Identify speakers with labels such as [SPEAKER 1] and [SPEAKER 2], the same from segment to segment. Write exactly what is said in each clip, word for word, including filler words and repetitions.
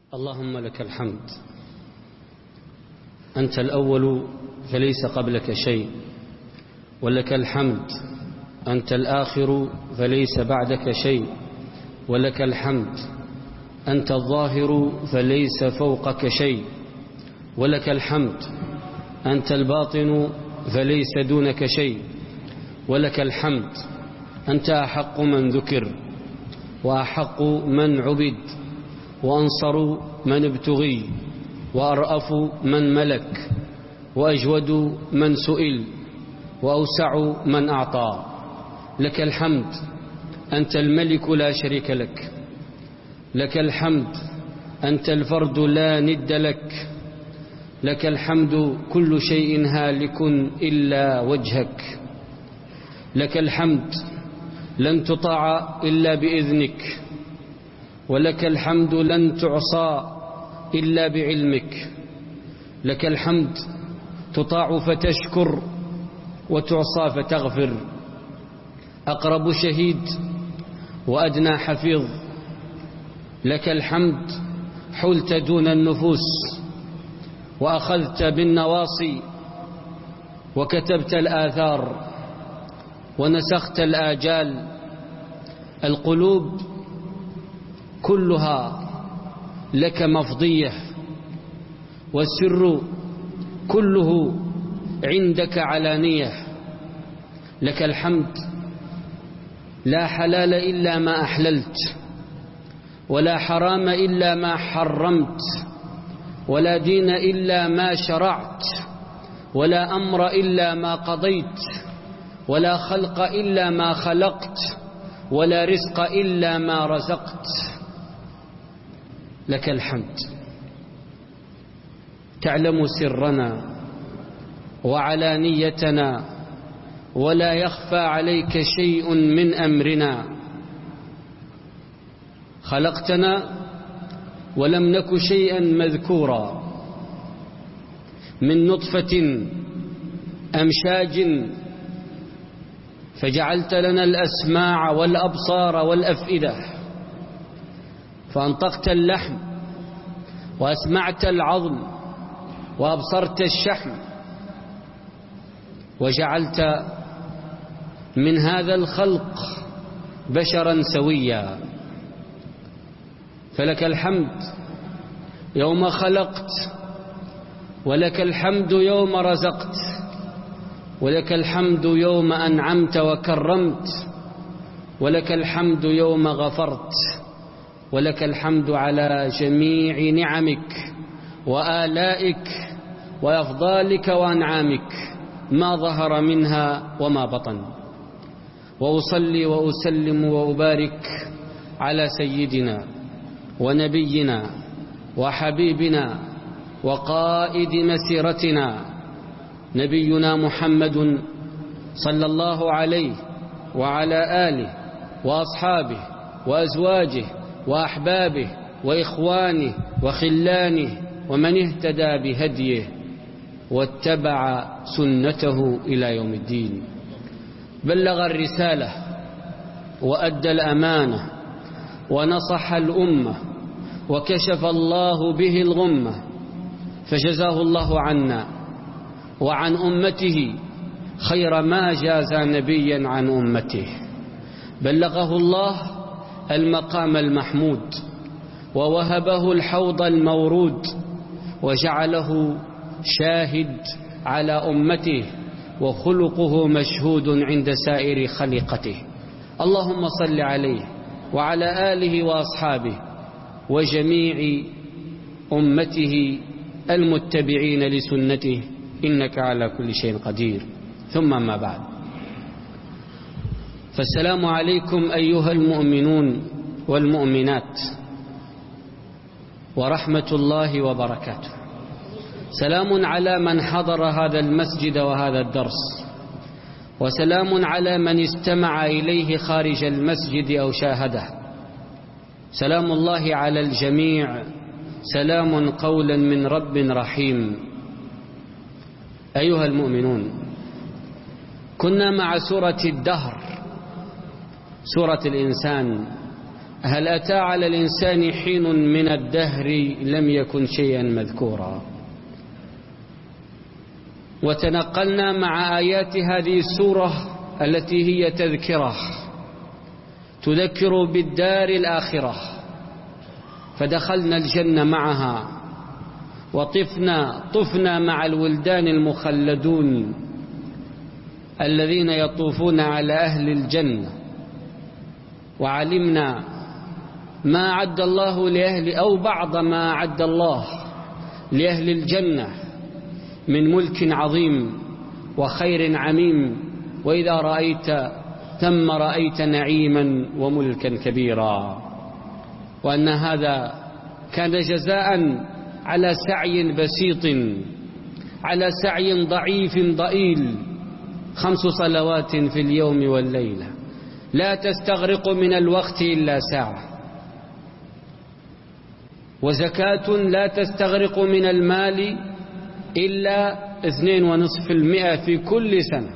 [SPEAKER 1] اللهم لك الحمد، أنت الأول فليس قبلك شيء، ولك الحمد أنت الآخر فليس بعدك شيء، ولك الحمد أنت الظاهر فليس فوقك شيء، ولك الحمد أنت الباطن فليس دونك شيء، ولك الحمد أنت أحق من ذكر وأحق من عبد وأنصر من ابتغي وأرأف من ملك وأجود من سئل وأوسع من أعطى. لك الحمد أنت الملك لا شريك لك، لك الحمد أنت الفرد لا ند لك، لك الحمد كل شيء هالك إلا وجهك، لك الحمد لن تطاع إلا بإذنك، ولك الحمد لن تعصى إلا بعلمك، لك الحمد تطاع فتشكر وتعصى فتغفر. أقرب شهيد وأدنى حفيظ، لك الحمد حلت دون النفوس وأخذت بالنواصي وكتبت الآثار ونسخت الآجال. القلوب كلها لك مفضية، والسر كله عندك علانية. لك الحمد لا حلال إلا ما أحللت، ولا حرام إلا ما حرمت، ولا دين إلا ما شرعت، ولا أمر إلا ما قضيت، ولا خلق إلا ما خلقت، ولا رزق إلا ما رزقت. لك الحمد تعلم سرنا وعلانيتنا، ولا يخفى عليك شيء من أمرنا. خلقتنا ولم نك شيئا مذكورا، من نطفة أمشاج فجعلت لنا الأسماع والأبصار والأفئدة، فأنطقت اللحم وأسمعت العظم وأبصرت الشحم، وجعلت من هذا الخلق بشرا سويا. فلك الحمد يوم خلقت، ولك الحمد يوم رزقت، ولك الحمد يوم أنعمت وكرمت، ولك الحمد يوم غفرت، ولك الحمد على جميع نعمك وآلائك وأفضالك وأنعامك ما ظهر منها وما بطن. وأصلي وأسلم وأبارك على سيدنا ونبينا وحبيبنا وقائد مسيرتنا نبينا محمد صلى الله عليه وعلى آله وأصحابه وأزواجه وأحبابه وإخوانه وخلانه ومن اهتدى بهديه واتبع سنته إلى يوم الدين. بلغ الرسالة وأدى الأمانة ونصح الأمة وكشف الله به الغمة، فجزاه الله عنا وعن أمته خير ما جاز نبيا عن أمته. بلغه الله المقام المحمود، ووهبه الحوض المورود، وجعله شاهد على أمته، وخلقه مشهود عند سائر خليقته. اللهم صل عليه وعلى آله وأصحابه وجميع أمته المتبعين لسنته، إنك على كل شيء قدير. ثم ما بعد، فالسلام عليكم أيها المؤمنون والمؤمنات ورحمة الله وبركاته. سلام على من حضر هذا المسجد وهذا الدرس، وسلام على من استمع إليه خارج المسجد أو شاهده. سلام الله على الجميع، سلام قولا من رب رحيم. أيها المؤمنون، كنا مع سورة الدهر، سورة الإنسان، هل أتى على الإنسان حين من الدهر لم يكن شيئا مذكورا. وتنقلنا مع آيات هذه السورة التي هي تذكرة تذكر بالدار الآخرة، فدخلنا الجنة معها وطفنا طفنا مع الولدان المخلدون الذين يطوفون على أهل الجنة، وعلمنا ما أعد الله لأهل أو بعض ما أعد الله لأهل الجنة من ملك عظيم وخير عميم، وإذا رأيت ثم رأيت نعيما وملكا كبيرا، وأن هذا كان جزاء على سعي بسيط، على سعي ضعيف ضئيل، خمس صلوات في اليوم والليلة لا تستغرق من الوقت إلا ساعة، وزكاة لا تستغرق من المال إلا اثنين ونصف المئة في كل سنة،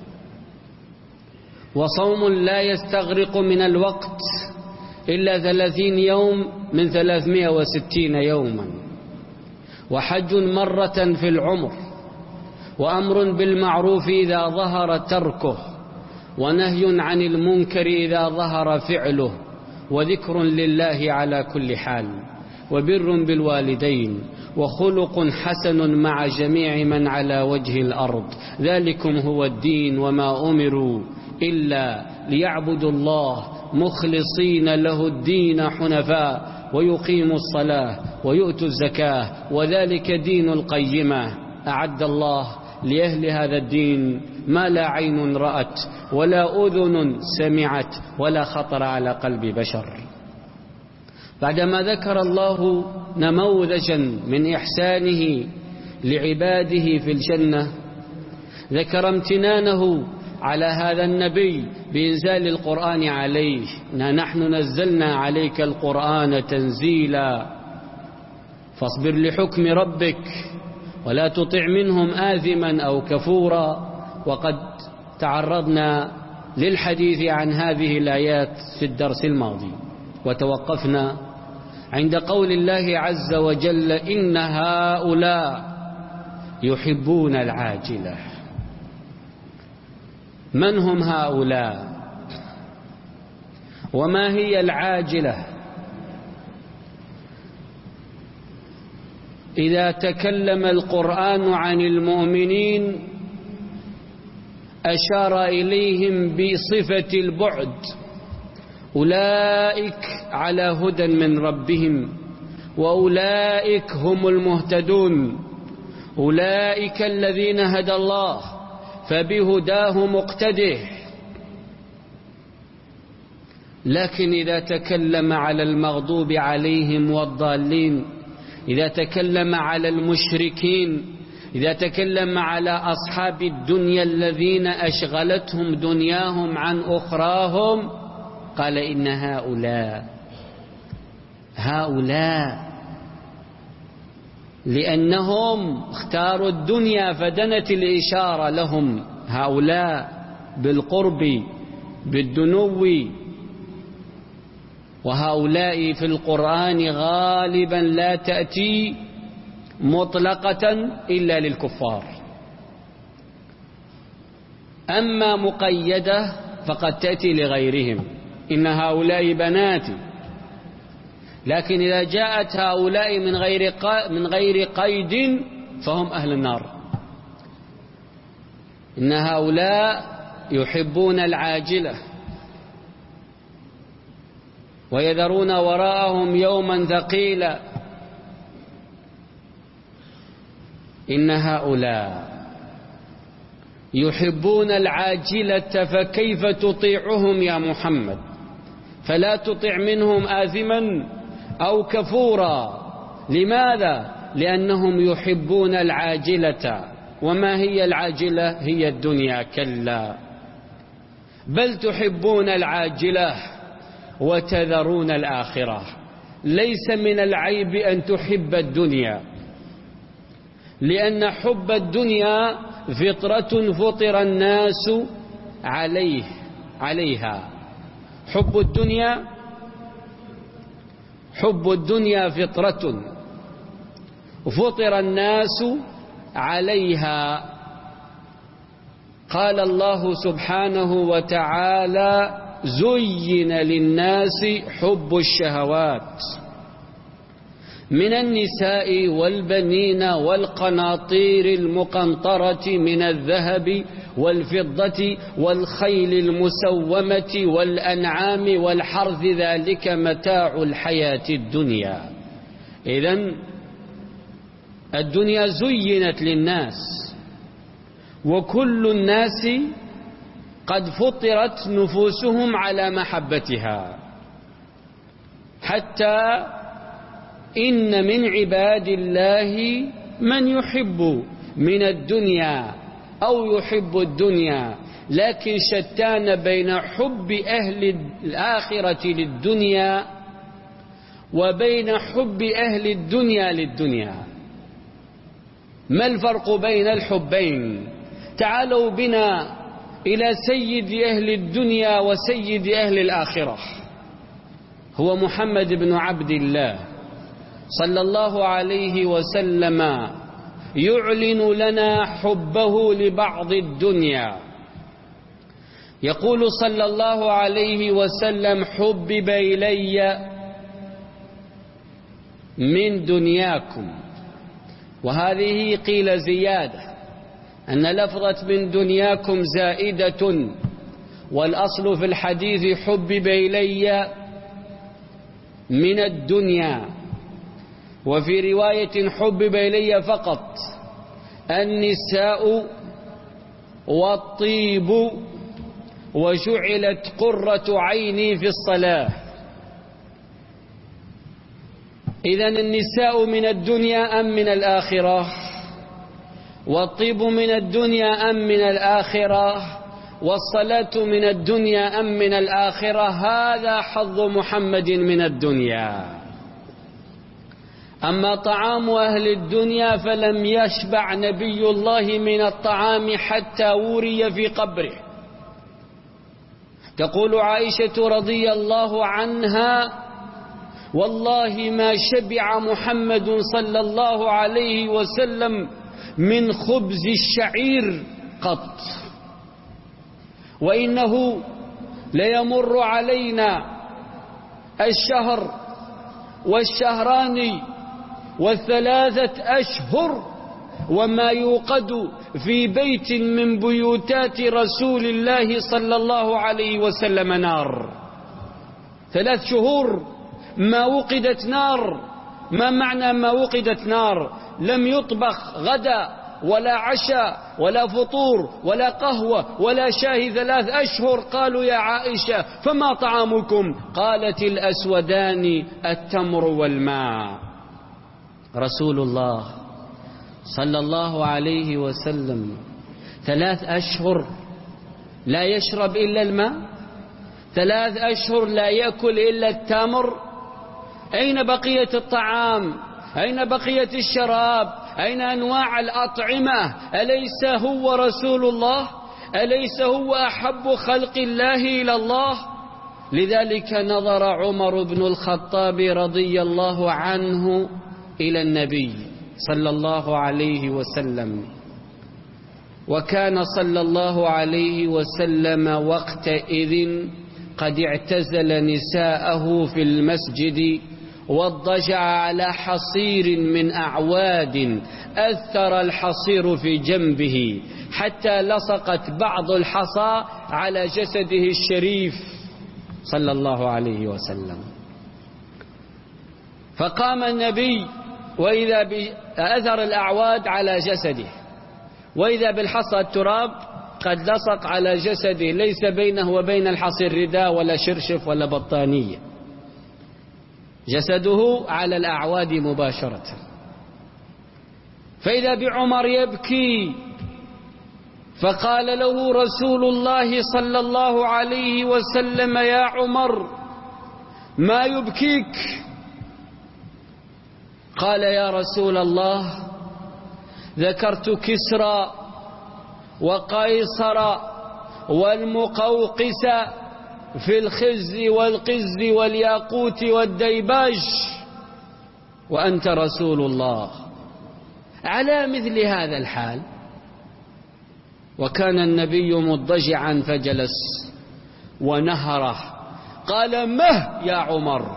[SPEAKER 1] وصوم لا يستغرق من الوقت إلا ثلاثين يوم من ثلاثمائة وستين يوما، وحج مرة في العمر، وأمر بالمعروف إذا ظهر تركه، ونهي عن المنكر إذا ظهر فعله، وذكر لله على كل حال، وبر بالوالدين، وخلق حسن مع جميع من على وجه الأرض، ذلكم هو الدين وما أمروا إلا ليعبدوا الله مخلصين له الدين حنفاء ويقيموا الصلاة ويؤتوا الزكاة وذلك دين القيمة. أعد الله لأهل هذا الدين ما لا عين رأت ولا أذن سمعت ولا خطر على قلب بشر. بعدما ذكر الله نموذجا من إحسانه لعباده في الجنة، ذكر امتنانه على هذا النبي بإنزال القرآن عليه. نحن نزلنا عليك القرآن تنزيلا فاصبر لحكم ربك ولا تطع منهم آثما أو كفورا. وقد تعرضنا للحديث عن هذه الآيات في الدرس الماضي، وتوقفنا عند قول الله عز وجل إن هؤلاء يحبون العاجلة. من هم هؤلاء وما هي العاجلة؟ إذا تكلم القرآن عن المؤمنين أشار إليهم بصفة البعد، أولئك على هدى من ربهم وأولئك هم المهتدون، أولئك الذين هدى الله فبهداه مقتده. لكن إذا تكلم على المغضوب عليهم والضالين، إذا تكلم على المشركين، إذا تكلم على أصحاب الدنيا الذين أشغلتهم دنياهم عن أخراهم، قال إن هؤلاء هؤلاء لأنهم اختاروا الدنيا فدنت الإشارة لهم، هؤلاء بالقرب بالدنو. وهؤلاء في القرآن غالبا لا تأتي مطلقة إلا للكفار، أما مقيدة فقد تأتي لغيرهم، إن هؤلاء بناتي. لكن إذا جاءت هؤلاء من غير من غير قيد فهم أهل النار. إن هؤلاء يحبون العاجلة ويذرون وراءهم يوما ثقيلا. إن هؤلاء يحبون العاجلة فكيف تطيعهم يا محمد؟ فلا تطع منهم آثما أو كفورا. لماذا؟ لأنهم يحبون العاجلة. وما هي العاجلة؟ هي الدنيا. كلا بل تحبون العاجلة وتذرون الآخرة. ليس من العيب أن تحب الدنيا، لأن حب الدنيا فطرة فطر الناس عليه عليها. حب الدنيا حب الدنيا فطرة فطر الناس عليها. قال الله سبحانه وتعالى: زين للناس حب الشهوات من النساء والبنين والقناطير المقنطرة من الذهب والفضة والخيل المسومة والأنعام والحرث، ذلك متاع الحياة الدنيا. إذن الدنيا زينت للناس، وكل الناس قد فطرت نفوسهم على محبتها، حتى إن من عباد الله من يحب من الدنيا أو يحب الدنيا، لكن شتان بين حب أهل الآخرة للدنيا وبين حب أهل الدنيا للدنيا. ما الفرق بين الحبين؟ تعالوا بنا إلى سيد أهل الدنيا وسيد أهل الآخرة، هو محمد بن عبد الله صلى الله عليه وسلم، يعلن لنا حبه لبعض الدنيا. يقول صلى الله عليه وسلم: حبب إلي من دنياكم. وهذه قيل زيادة، أن لفظة من دنياكم زائدة، والأصل في الحديث حبب إلي من الدنيا. وفي رواية حبب إلي فقط النساء والطيب وجعلت قرة عيني في الصلاة. إذن النساء من الدنيا أم من الآخرة؟ والطيب من الدنيا أم من الآخرة؟ والصلاة من الدنيا أم من الآخرة؟ هذا حظ محمد من الدنيا. أما طعام أهل الدنيا فلم يشبع نبي الله من الطعام حتى وري في قبره. تقول عائشة رضي الله عنها: والله ما شبع محمد صلى الله عليه وسلم من خبز الشعير قط، وإنه ليمر علينا الشهر والشهران والثلاثة أشهر وما يوقد في بيت من بيوتات رسول الله صلى الله عليه وسلم نار. ثلاث شهور ما وقدت نار. ما معنى ما وقدت نار؟ لم يطبخ غدا ولا عشاء ولا فطور ولا قهوة ولا شاي ثلاث أشهر. قالوا: يا عائشة فما طعامكم؟ قالت: الأسودان التمر والماء. رسول الله صلى الله عليه وسلم ثلاث أشهر لا يشرب إلا الماء، ثلاث أشهر لا يأكل إلا التمر. أين بقية الطعام؟ أين بقية الشراب؟ أين أنواع الأطعمة؟ أليس هو رسول الله؟ أليس هو أحب خلق الله إلى الله؟ لذلك نظر عمر بن الخطاب رضي الله عنه إلى النبي صلى الله عليه وسلم، وكان صلى الله عليه وسلم وقتئذ قد اعتزل نساءه في المسجد واضطجع على حصير من أعواد، أثر الحصير في جنبه حتى لصقت بعض الحصى على جسده الشريف صلى الله عليه وسلم. فقام النبي وإذا بأثر الأعواد على جسده، وإذا بالحصى التراب قد لصق على جسده، ليس بينه وبين الحصير رداء ولا شرشف ولا بطانية، جسده على الأعواد مباشرة. فإذا بعمر يبكي، فقال له رسول الله صلى الله عليه وسلم: يا عمر ما يبكيك؟ قال: يا رسول الله ذكرت كسرى وقيصر والمقوقس في الخز والقز والياقوت والديباج وأنت رسول الله. على مثل هذا الحال. وكان النبي مضجعا فجلس ونهره قال: مه يا عمر،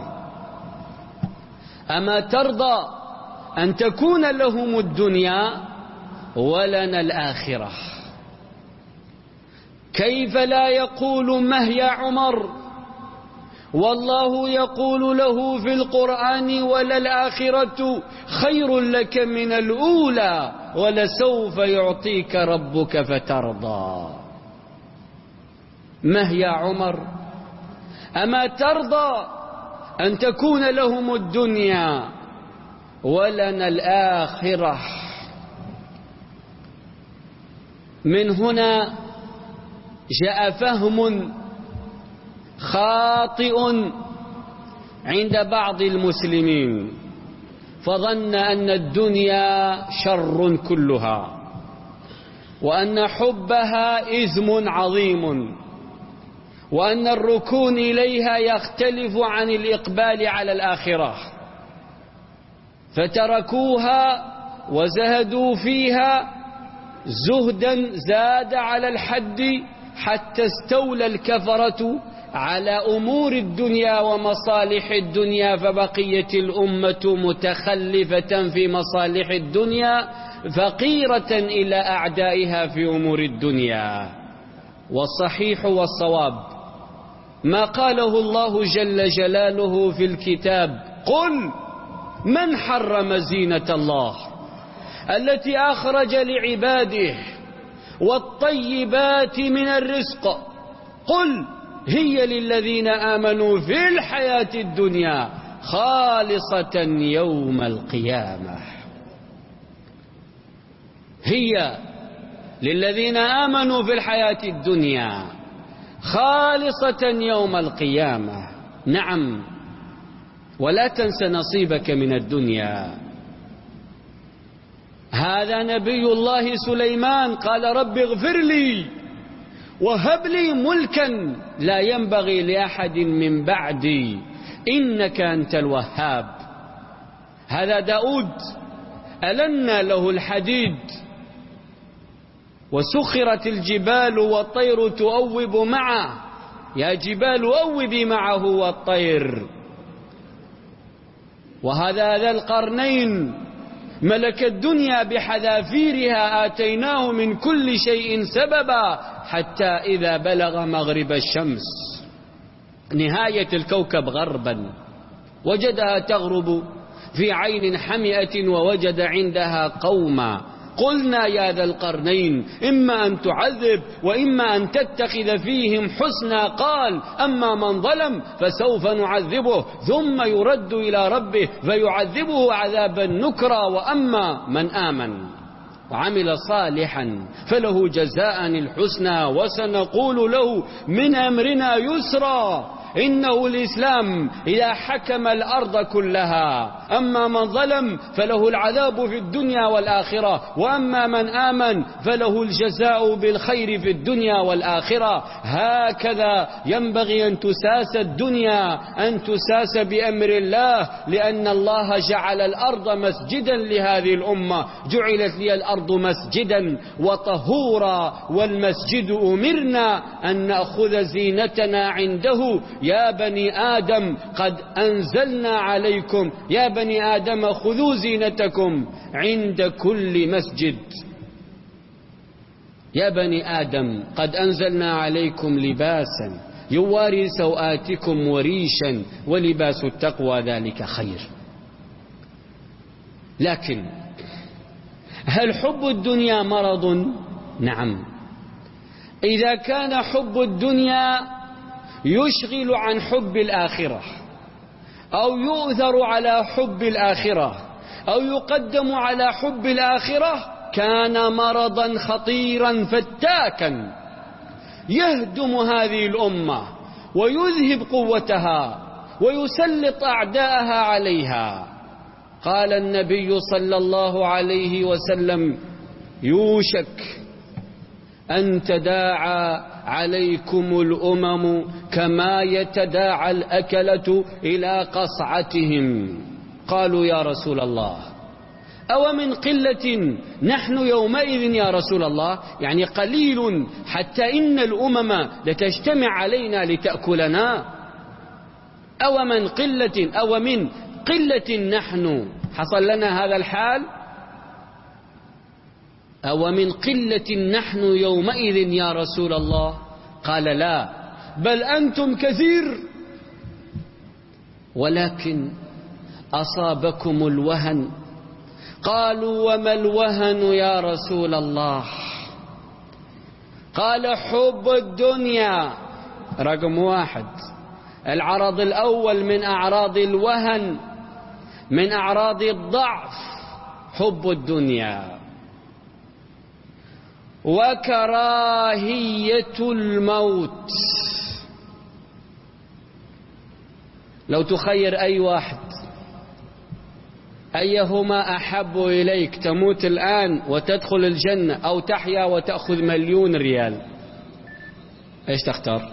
[SPEAKER 1] أما ترضى أن تكون لهم الدنيا ولنا الآخرة؟ كيف لا يقول مه يا عمر والله يقول له في القرآن: وللآخرة خير لك من الأولى ولسوف يعطيك ربك فترضى. مه يا عمر، أما ترضى أن تكون لهم الدنيا ولنا الآخرة؟ من هنا جاء فهم خاطئ عند بعض المسلمين، فظن أن الدنيا شر كلها، وأن حبها إثم عظيم، وأن الركون إليها يختلف عن الإقبال على الآخرة، فتركوها وزهدوا فيها زهدا زاد على الحد، حتى استولى الكفرة على أمور الدنيا ومصالح الدنيا، فبقيت الأمة متخلفة في مصالح الدنيا فقيرة إلى أعدائها في أمور الدنيا. والصحيح والصواب ما قاله الله جل جلاله في الكتاب: قل من حرم زينة الله التي أخرج لعباده والطيبات من الرزق قل هي للذين آمنوا في الحياة الدنيا خالصة يوم القيامة. هي للذين آمنوا في الحياة الدنيا خالصة يوم القيامة. نعم، ولا تنس نصيبك من الدنيا. هذا نبي الله سليمان قال: رب اغفر لي وهب لي ملكا لا ينبغي لأحد من بعدي إنك أنت الوهاب. هذا داود ألنا له الحديد وسخرت الجبال والطير تؤوب معه، يا جبال أوبي معه والطير. وهذا ذا القرنين ملك الدنيا بحذافيرها آتيناه من كل شيء سببا حتى إذا بلغ مغرب الشمس نهاية الكوكب غربا وجدها تغرب في عين حمئة ووجد عندها قوما. قلنا يا ذا القرنين إما أن تعذب وإما أن تتخذ فيهم حسنا. قال: أما من ظلم فسوف نعذبه ثم يرد إلى ربه فيعذبه عذابا نكرا، وأما من آمن وعمل صالحا فله جزاء الحسنى وسنقول له من أمرنا يسرا. إنه الإسلام إذا حكم الأرض كلها. أما من ظلم فله العذاب في الدنيا والآخرة، وأما من آمن فله الجزاء بالخير في الدنيا والآخرة. هكذا ينبغي أن تساس الدنيا، أن تساس بأمر الله، لأن الله جعل الأرض مسجدا لهذه الأمة. جعلت لي الأرض مسجدا وطهورا، والمسجد أمرنا أن نأخذ زينتنا عنده. يا بني آدم قد أنزلنا عليكم، يا بني آدم خذوا زينتكم عند كل مسجد. يا بني آدم قد أنزلنا عليكم لباسا يواري سوآتكم وريشا ولباس التقوى ذلك خير. لكن هل حب الدنيا مرض؟ نعم، إذا كان حب الدنيا يشغل عن حب الآخرة، أو يؤثر على حب الآخرة، أو يقدم على حب الآخرة، كان مرضا خطيرا فتاكا يهدم هذه الأمة ويذهب قوتها ويسلط أعداءها عليها. قال النبي صلى الله عليه وسلم: يوشك أن تداعى عليكم الأمم كما يتداعى الأكلة إلى قصعتهم. قالوا يا رسول الله أو من قلة نحن يومئذ يا رسول الله، يعني قليل حتى إن الأمم لتجتمع علينا لتأكلنا؟ أو من قلة أو من قلة نحن حصل لنا هذا الحال؟ أو من قلة نحن يومئذ يا رسول الله؟ قال لا، بل أنتم كثير، ولكن أصابكم الوهن. قالوا وما الوهن يا رسول الله؟ قال حب الدنيا رقم واحد. العرض الأول من أعراض الوهن، من أعراض الضعف، حب الدنيا. وكراهية الموت. لو تخير أي واحد أيهما أحب إليك، تموت الآن وتدخل الجنة أو تحيا وتأخذ مليون ريال، إيش تختار؟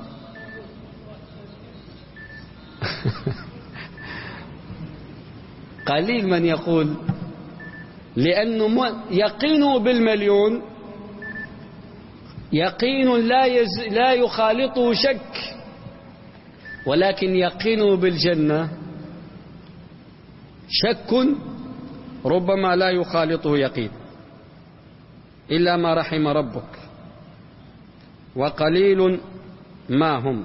[SPEAKER 1] قليل من يقول، لأنه يقينه بالمليون يقين لا, يز لا يخالطه شك، ولكن يقينه بالجنة شك ربما لا يخالطه يقين، إلا ما رحم ربك، وقليل ما هم.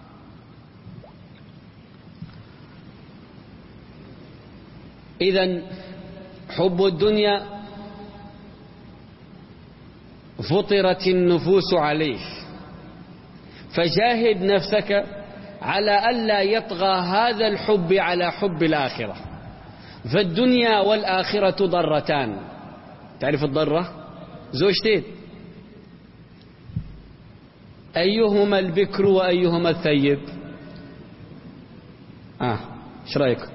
[SPEAKER 1] إذن حب الدنيا فطرت النفوس عليه، فجاهد نفسك على ألا يطغى هذا الحب على حب الآخرة. فالدنيا والآخرة ضرتان. تعرف الضرة؟ زوجتين، أيهما البكر وأيهما الثيب؟ آه ايش رأيكم؟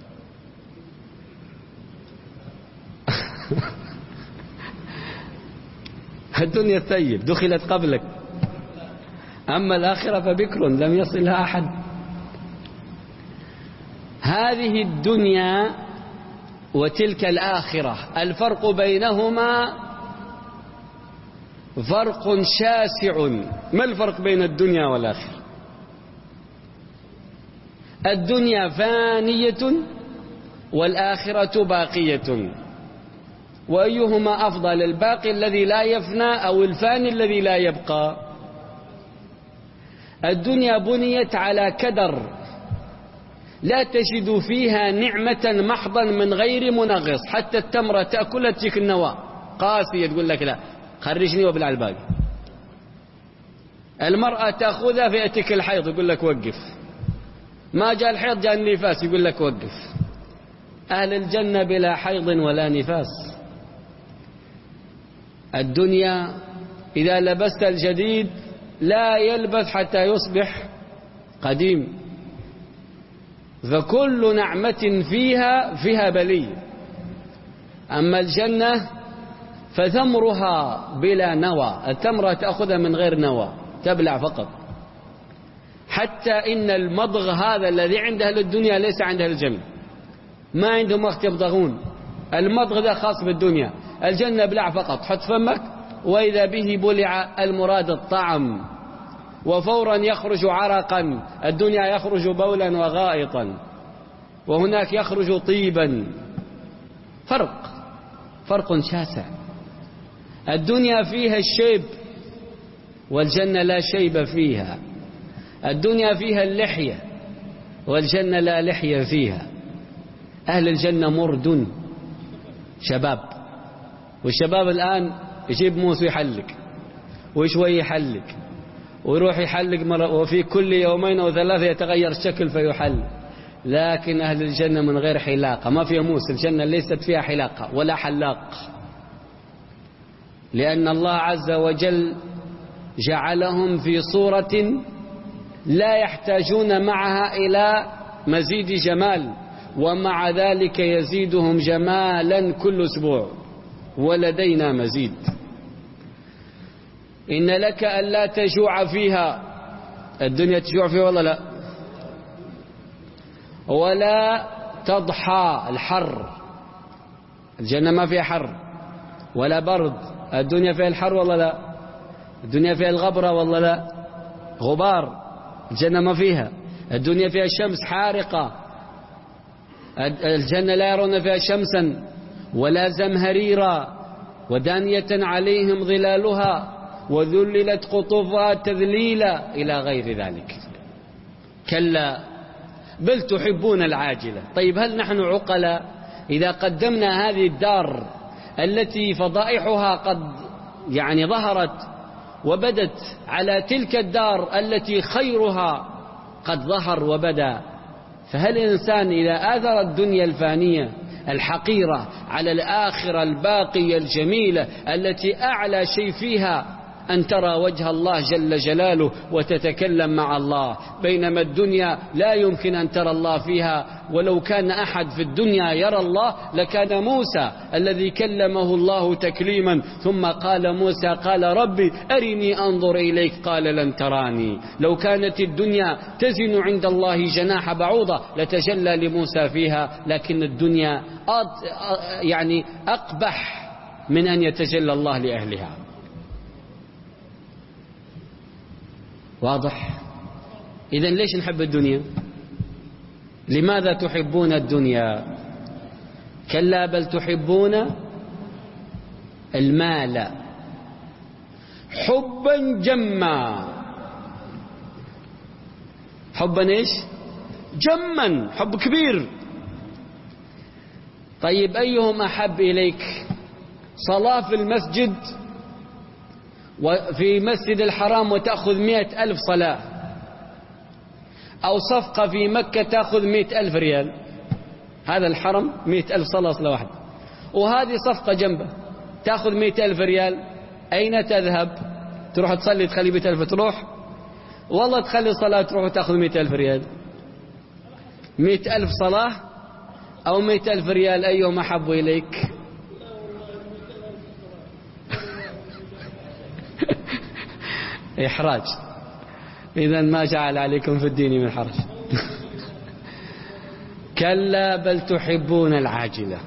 [SPEAKER 1] الدنيا الثيب دخلت قبلك، أما الآخرة فبكر لم يصلها أحد. هذه الدنيا وتلك الآخرة الفرق بينهما فرق شاسع. ما الفرق بين الدنيا والآخرة؟ الدنيا فانية والآخرة باقية، وأيهما أفضل، الباقي الذي لا يفنى أو الفاني الذي لا يبقى؟ الدنيا بنيت على كدر، لا تجد فيها نعمة محضا من غير منغص. حتى التمرة تأكل تجيك النواة قاسية، تقول لك لا خرجني وبلع الباقي. المرأة تأخذها فيأتيك الحيض يقول لك وقف، ما جاء الحيض جاء النفاس يقول لك وقف. أهل الجنة بلا حيض ولا نفاس. الدنيا إذا لبست الجديد لا يلبث حتى يصبح قديم، فكل نعمة فيها فيها بلي. أما الجنة فثمرها بلا نوى، التمرة تأخذها من غير نوى، تبلع فقط. حتى إن المضغ هذا الذي عند أهل الدنيا ليس عند أهل الجنة، ما عندهم وقت يبضغون. المضغ ذا خاص بالدنيا، الجنة بلع فقط، حط فمك وإذا به بلع المراد الطعم، وفورا يخرج عرقا. الدنيا يخرج بولا وغائطا، وهناك يخرج طيبا. فرق فرق شاسع. الدنيا فيها الشيب والجنة لا شيب فيها. الدنيا فيها اللحية والجنة لا لحية فيها. أهل الجنة مرد شباب، والشباب الآن يجيب موس ويحلق وشوي يحلق ويروح يحلق مرة، وفي كل يومين أو ثلاثة يتغير الشكل فيحل. لكن أهل الجنة من غير حلاقة، ما فيها موس. الجنة ليست فيها حلاقة ولا حلاق، لأن الله عز وجل جعلهم في صورة لا يحتاجون معها إلى مزيد جمال، ومع ذلك يزيدهم جمالا كل أسبوع، ولدينا مزيد. إن لك ألا تجوع فيها. الدنيا تجوع فيها والله لا. ولا تضحى، الحر، الجنة ما فيها حر ولا برد. الدنيا فيها الحر والله لا. الدنيا فيها الغبرة والله لا، غبار. الجنة ما فيها. الدنيا فيها الشمس حارقة، الجنة لا يرون فيها شمسا ولا زمهريرا، ودانية عليهم ظلالها وذللت قطوفها تذليلا، إلى غير ذلك. كلا بل تحبون العاجلة. طيب هل نحن عقلاء إذا قدمنا هذه الدار التي فضائحها قد يعني ظهرت وبدت على تلك الدار التي خيرها قد ظهر وبدا؟ فهل الإنسان إذا آثر الدنيا الفانية الحقيرة على الآخرة الباقية الجميلة التي أعلى شيء فيها أن ترى وجه الله جل جلاله وتتكلم مع الله، بينما الدنيا لا يمكن أن ترى الله فيها؟ ولو كان أحد في الدنيا يرى الله لكان موسى الذي كلمه الله تكليما، ثم قال موسى قال ربي أرني أنظر إليك قال لن تراني. لو كانت الدنيا تزن عند الله جناح بعوضة لتجلى لموسى فيها، لكن الدنيا يعني أقبح من أن يتجلى الله لأهلها. واضح؟ إذن ليش نحب الدنيا؟ لماذا تحبون الدنيا؟ كلا بل تحبون المال حبا جما. حبا ايش؟ جما، حب كبير. طيب أيهم أحب إليك؟ صلاة في المسجد وفي مسجد الحرام وتأخذ مئة ألف صلاة، أو صفقة في مكة تأخذ مئة ألف ريال؟ هذا الحرم مئة ألف صلاة صلاة واحدة، وهذه صفقة جنبه تأخذ مئة ألف ريال. أين تذهب؟ تروح تصلي تخلي مئة ألف تروح، والله تخلي صلاة تروح وتأخذ مئة ألف ريال؟ مئة ألف صلاة أو مئة ألف ريال، أيهم أحب إليك؟ إحراج. إذن ما جعل عليكم في الدين من حرج. كلا بل تحبون العاجلة.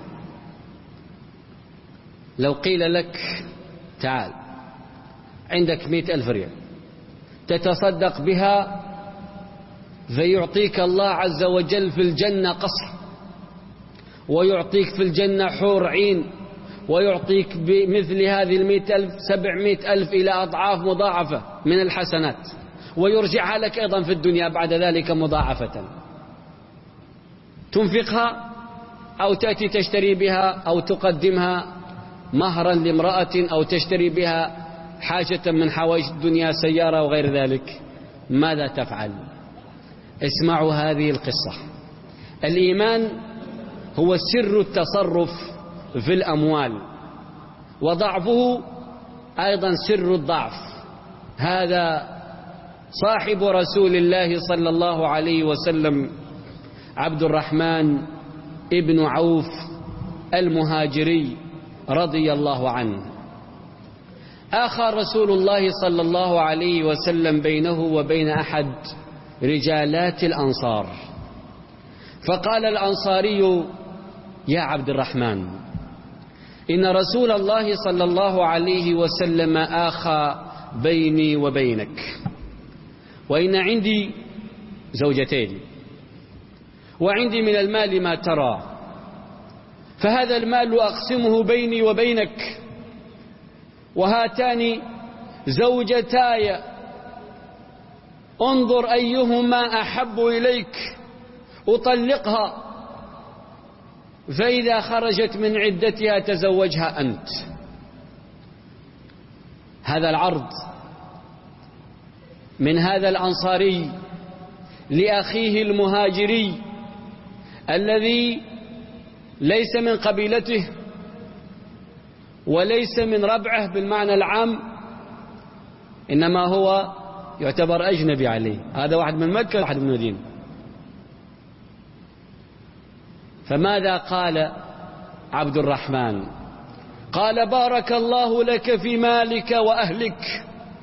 [SPEAKER 1] لو قيل لك تعال عندك مئة ألف ريال تتصدق بها فيعطيك الله عز وجل في الجنة قصر، ويعطيك في الجنة حور عين، ويعطيك بمثل هذه المئة ألف سبعمائة ألف إلى أضعاف مضاعفة من الحسنات، ويرجعها لك أيضا في الدنيا بعد ذلك مضاعفة، تنفقها أو تأتي تشتري بها أو تقدمها مهرا لامرأة أو تشتري بها حاجة من حوائج الدنيا سيارة وغير ذلك، ماذا تفعل؟ اسمعوا هذه القصة. الإيمان هو سر التصرف في الأموال، وضعفه أيضا سر الضعف. هذا صاحب رسول الله صلى الله عليه وسلم عبد الرحمن ابن عوف المهاجري رضي الله عنه. آخى رسول الله صلى الله عليه وسلم بينه وبين أحد رجالات الأنصار، فقال الأنصاري يا عبد الرحمن إن رسول الله صلى الله عليه وسلم آخى بيني وبينك، وإن عندي زوجتين وعندي من المال ما ترى، فهذا المال أقسمه بيني وبينك، وهاتان زوجتاي انظر أيهما أحب إليك أطلقها، فإذا خرجت من عدتها تزوجها أنت. هذا العرض من هذا الأنصاري لأخيه المهاجري الذي ليس من قبيلته وليس من ربعه بالمعنى العام، إنما هو يعتبر أجنبي عليه. هذا واحد من مكة واحد من المدينة. فماذا قال عبد الرحمن؟ قال بارك الله لك في مالك وأهلك،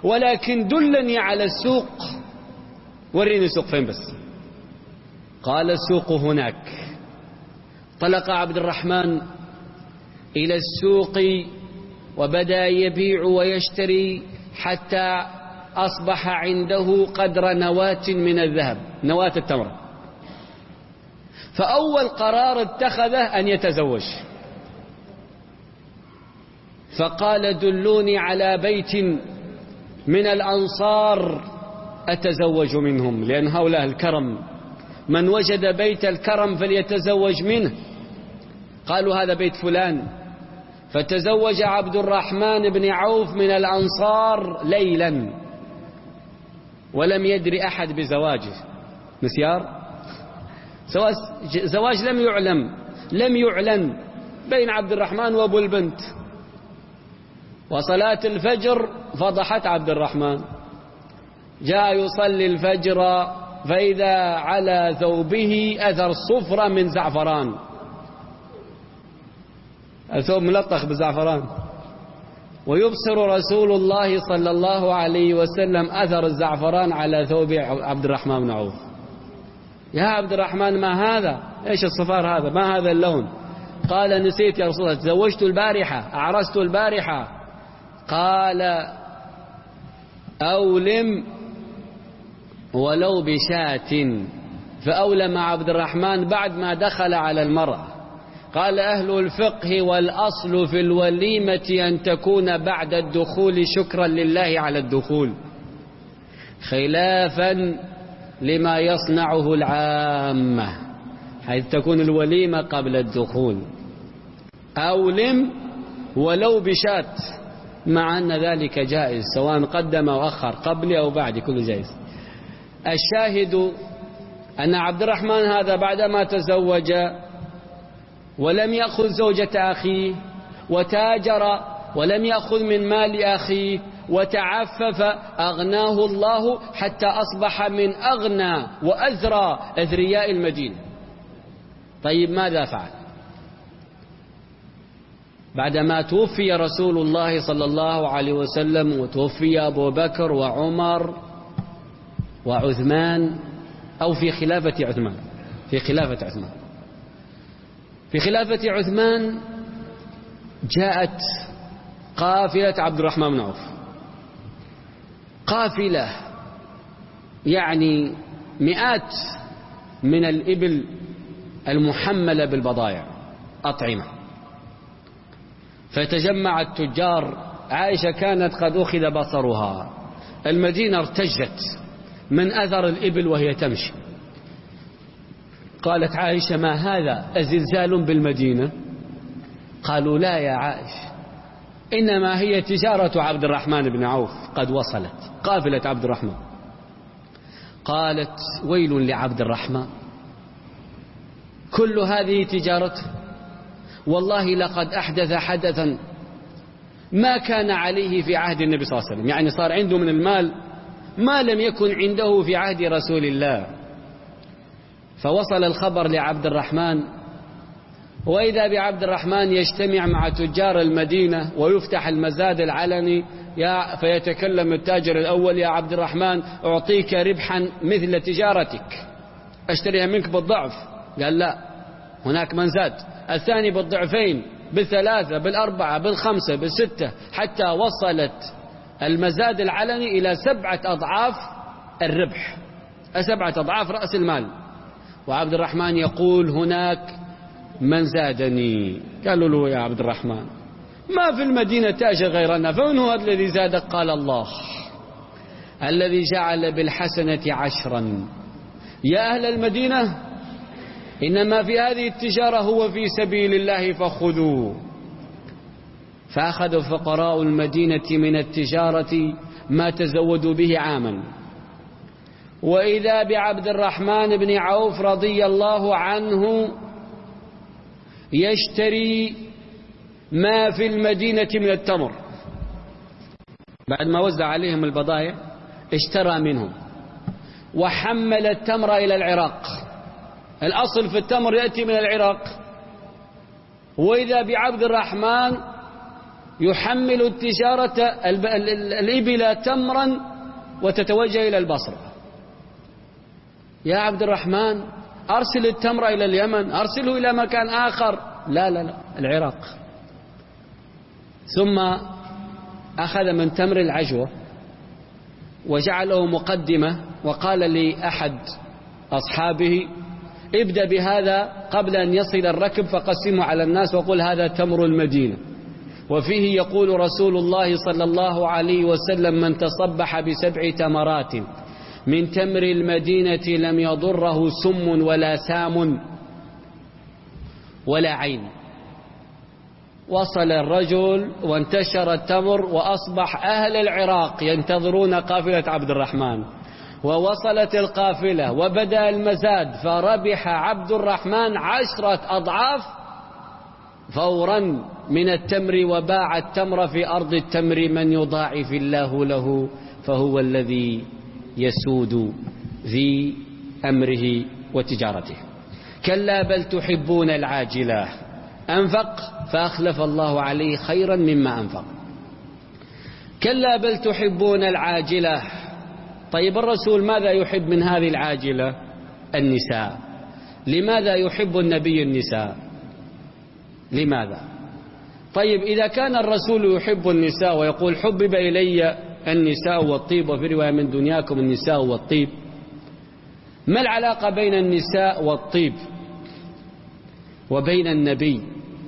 [SPEAKER 1] ولكن دلني على السوق، وريني السوق فين بس. قال السوق هناك. طلق عبد الرحمن إلى السوق وبدأ يبيع ويشتري حتى أصبح عنده قدر نواة من الذهب، نواة التمر. فأول قرار اتخذه أن يتزوج، فقال دلوني على بيت من الأنصار أتزوج منهم، لأن هؤلاء الكرم، من وجد بيت الكرم فليتزوج منه. قالوا هذا بيت فلان. فتزوج عبد الرحمن بن عوف من الأنصار ليلا، ولم يدري أحد بزواجه. مسيار زواج لم يعلم لم يعلن بين عبد الرحمن وابو البنت. وصلاة الفجر فضحت عبد الرحمن، جاء يصلي الفجر فإذا على ثوبه أثر صفرة من زعفران، الثوب ملطخ بزعفران، ويبصر رسول الله صلى الله عليه وسلم أثر الزعفران على ثوب عبد الرحمن بن عوف. يا عبد الرحمن ما هذا؟ إيش الصفار هذا؟ ما هذا اللون؟ قال نسيت يا رسول الله، تزوجت البارحة، أعرست البارحة. قال أولم ولو بشاة، فأولم عبد الرحمن بعد ما دخل على المرأة. قال أهل الفقه والأصل في الوليمة أن تكون بعد الدخول شكرا لله على الدخول، خلافا لما يصنعه العامة حيث تكون الوليمة قبل الدخول. أولم ولو بشاة، مع أن ذلك جائز سواء قدم أو أخر، قبل أو بعد، كل جائز. الشاهد أن عبد الرحمن هذا بعدما تزوج ولم يأخذ زوجة أخيه وتاجر ولم يأخذ من مال أخيه وتعفف، أغناه الله حتى أصبح من أغنى وأزرى أثرياء المدينة. طيب ماذا فعل؟ بعدما توفي رسول الله صلى الله عليه وسلم وتوفي أبو بكر وعمر وعثمان، أو في خلافة عثمان في خلافة عثمان في خلافة عثمان جاءت قافلة عبد الرحمن بن عوف، قافلة يعني مئات من الإبل المحملة بالبضائع أطعمة. فتجمع التجار، عائشة كانت قد أخذ بصرها، المدينة ارتجت من أثر الإبل وهي تمشي. قالت عائشة ما هذا أزلزال بالمدينة؟ قالوا لا يا عائشة، إنما هي تجارة عبد الرحمن بن عوف قد وصلت، قافلة عبد الرحمن. قالت ويل لعبد الرحمن، كل هذه تجارته؟ والله لقد أحدث حدثا ما كان عليه في عهد النبي صلى الله عليه وسلم، يعني صار عنده من المال ما لم يكن عنده في عهد رسول الله. فوصل الخبر لعبد الرحمن، وإذا بعبد الرحمن يجتمع مع تجار المدينة ويفتح المزاد العلني، يا فيتكلم التاجر الأول: يا عبد الرحمن أعطيك ربحا مثل تجارتك، أشتريها منك بالضعف. قال لا، هناك منزاد. الثاني بالضعفين، بالثلاثة، بالأربعة، بالخمسة، بالستة، حتى وصلت المزاد العلني إلى سبعة أضعاف الربح، سبعة أضعاف رأس المال. وعبد الرحمن يقول هناك من زادني. قالوا له يا عبد الرحمن ما في المدينة تاجر غيرنا، فمن هو الذي زادك؟ قال الله الذي جعل بالحسنة عشرا. يا أهل المدينة إنما في هذه التجارة هو في سبيل الله فخذوه. فأخذ فقراء المدينة من التجارة ما تزودوا به عاما، وإذا بعبد الرحمن بن عوف رضي الله عنه يشتري ما في المدينة من التمر. بعد ما وزع عليهم البضائع اشترى منهم وحمل التمر إلى العراق. الأصل في التمر يأتي من العراق. وإذا بعبد الرحمن يحمل التجارة الإبل تمرا وتتوجه إلى البصرة. يا عبد الرحمن أرسل التمر إلى اليمن، أرسله إلى مكان آخر. لا لا لا، العراق. ثم أخذ من تمر العجوة وجعله مقدمة، وقال لأحد أصحابه ابدأ بهذا قبل أن يصل الركب فقسمه على الناس وقل هذا تمر المدينة. وفيه يقول رسول الله صلى الله عليه وسلم من تصبح بسبع تمرات من تمر المدينة لم يضره سم ولا سام ولا عين. وصل الرجل وانتشر التمر وأصبح أهل العراق ينتظرون قافلة عبد الرحمن، ووصلت القافلة وبدأ المزاد، فربح عبد الرحمن عشرة أضعاف فورا من التمر، وباع التمر في أرض التمر من يضاعف الله له فهو الذي يسود في أمره وتجارته. كلا بل تحبون العاجلة أنفق فأخلف الله عليه خيرا مما أنفق. كلا بل تحبون العاجلة. طيب الرسول ماذا يحب من هذه العاجلة؟ النساء. لماذا يحب النبي النساء؟ لماذا؟ طيب إذا كان الرسول يحب النساء ويقول حبب إلي النساء والطيب، وفي رواية من دنياكم النساء والطيب، ما العلاقة بين النساء والطيب وبين النبي؟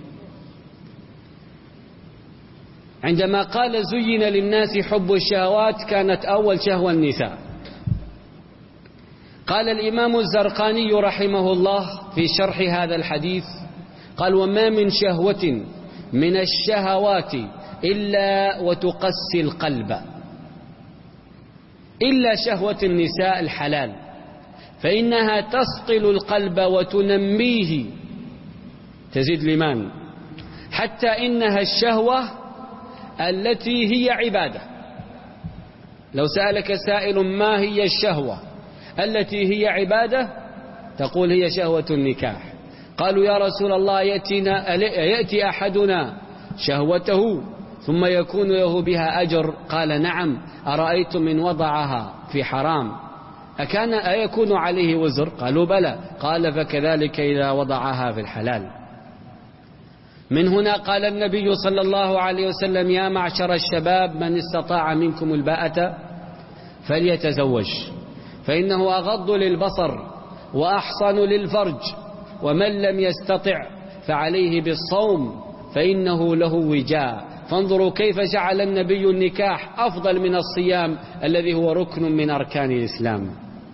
[SPEAKER 1] عندما قال زين للناس حب الشهوات كانت أول شهوة النساء. قال الإمام الزرقاني رحمه الله في شرح هذا الحديث قال وما من شهوة من الشهوات إلا وتقسي القلب إلا شهوة النساء الحلال، فإنها تثقل القلب وتنميه، تزيد الإيمان، حتى إنها الشهوة التي هي عبادة. لو سألك سائل ما هي الشهوة التي هي عبادة، تقول هي شهوة النكاح. قالوا يا رسول الله يأتينا يأتي أحدنا شهوته ثم يكون له بها أجر؟ قال نعم. أرأيتم من وضعها في حرام أكان أيكون عليه وزر؟ قالوا بلى. قال فكذلك إذا وضعها في الحلال. من هنا قال النبي صلى الله عليه وسلم يا معشر الشباب من استطاع منكم الباءة فليتزوج، فإنه أغض للبصر وأحصن للفرج، ومن لم يستطع فعليه بالصوم فإنه له وجاء. فانظروا كيف جعل النبي النكاح أفضل من الصيام الذي هو ركن من أركان الإسلام.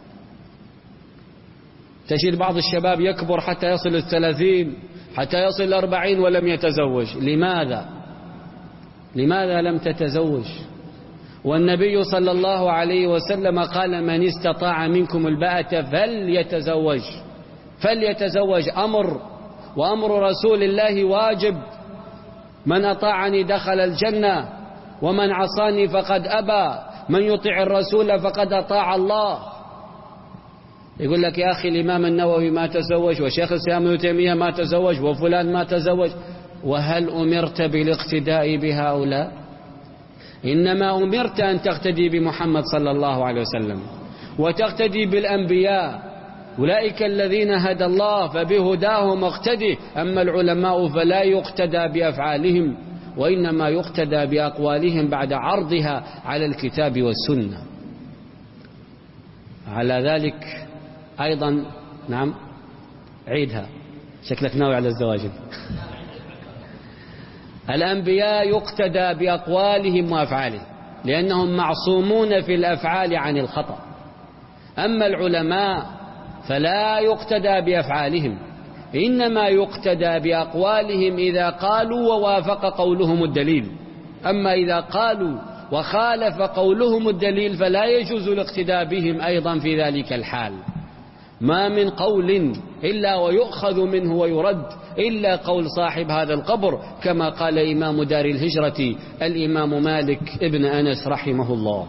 [SPEAKER 1] تجد بعض الشباب يكبر حتى يصل الثلاثين، حتى يصل الأربعين ولم يتزوج. لماذا؟ لماذا لم تتزوج؟ والنبي صلى الله عليه وسلم قال من استطاع منكم الباءة فليتزوج. فليتزوج أمر، وأمر رسول الله واجب. من أطاعني دخل الجنة ومن عصاني فقد أبى، من يطع الرسول فقد أطاع الله. يقول لك يا أخي الإمام النووي ما تزوج، وشيخ الإسلام ابن تيمية ما تزوج، وفلان ما تزوج. وهل أمرت بالاقتداء بهؤلاء؟ إنما أمرت أن تقتدي بمحمد صلى الله عليه وسلم وتقتدي بالأنبياء، أولئك الذين هدى الله فبهداهم اقتدي. أما العلماء فلا يقتدى بأفعالهم وإنما يقتدى بأقوالهم بعد عرضها على الكتاب والسنة. على ذلك أيضا نعم عيدها، شكلك ناوي على الزواج. الأنبياء يقتدى بأقوالهم وأفعالهم لأنهم معصومون في الأفعال عن الخطأ. أما العلماء فلا يقتدى بأفعالهم، إنما يقتدى بأقوالهم إذا قالوا ووافق قولهم الدليل. أما إذا قالوا وخالف قولهم الدليل فلا يجوز الاقتداء بهم أيضا في ذلك الحال. ما من قول إلا ويؤخذ منه ويرد إلا قول صاحب هذا القبر، كما قال إمام دار الهجرة الإمام مالك ابن أنس رحمه الله.